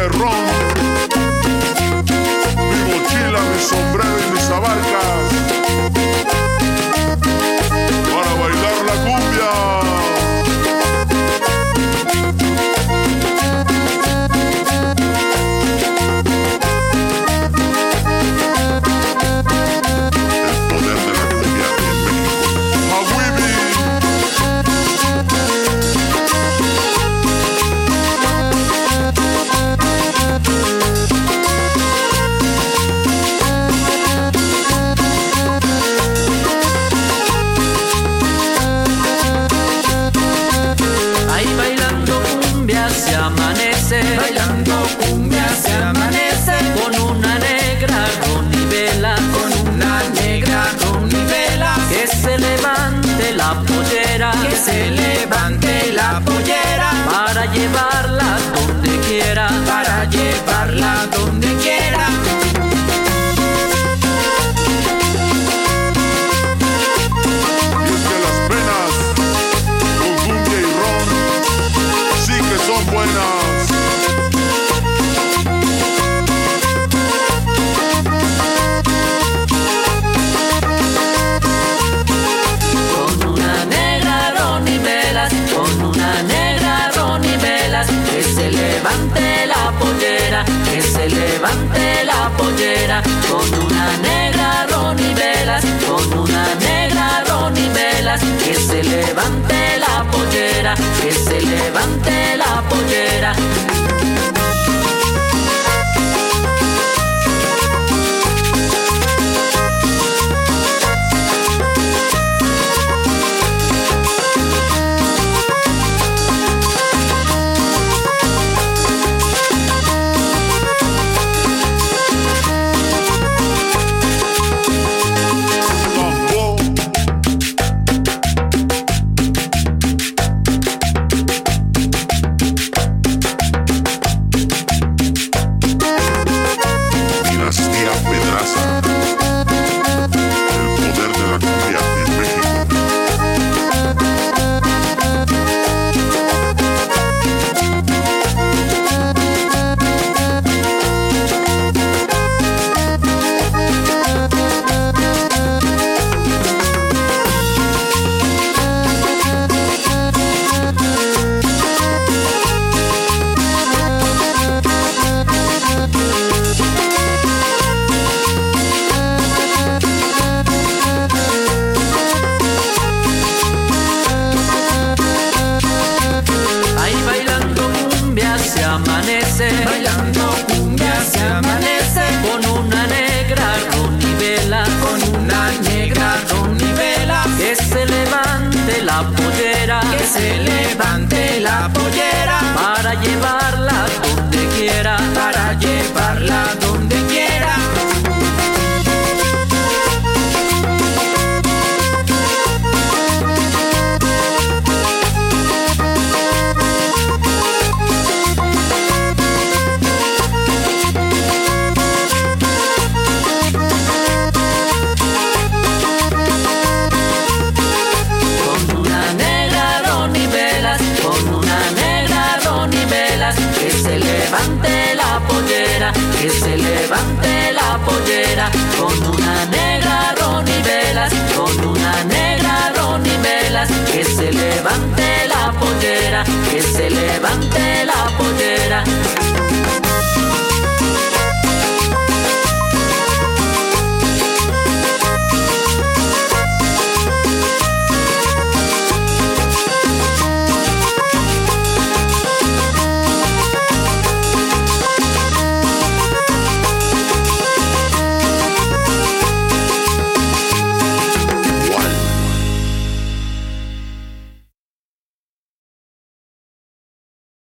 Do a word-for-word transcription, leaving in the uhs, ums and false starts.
cumbia y ron, mi mochila, mi sombrero y mis abarcas, para bailar la cumbia. Bailando cumbia se amanece, con una negra ronivela, con una negra ronivela. Que se levante la pollera, que se levante la pollera, para llevarla donde quiera, para llevarla donde quiera. Y es que las penas con cumbia y ron sí que son buenas. Levante la pollera, que se levante la pollera, con una negra ronivelas, con una negra ronivelas. Que se levante la pollera, que se levante la pollera. Bailando cumbia se amanece, con una negra ronivela, con una negra ronivela. Que se levante la pollera, que se levante la pollera.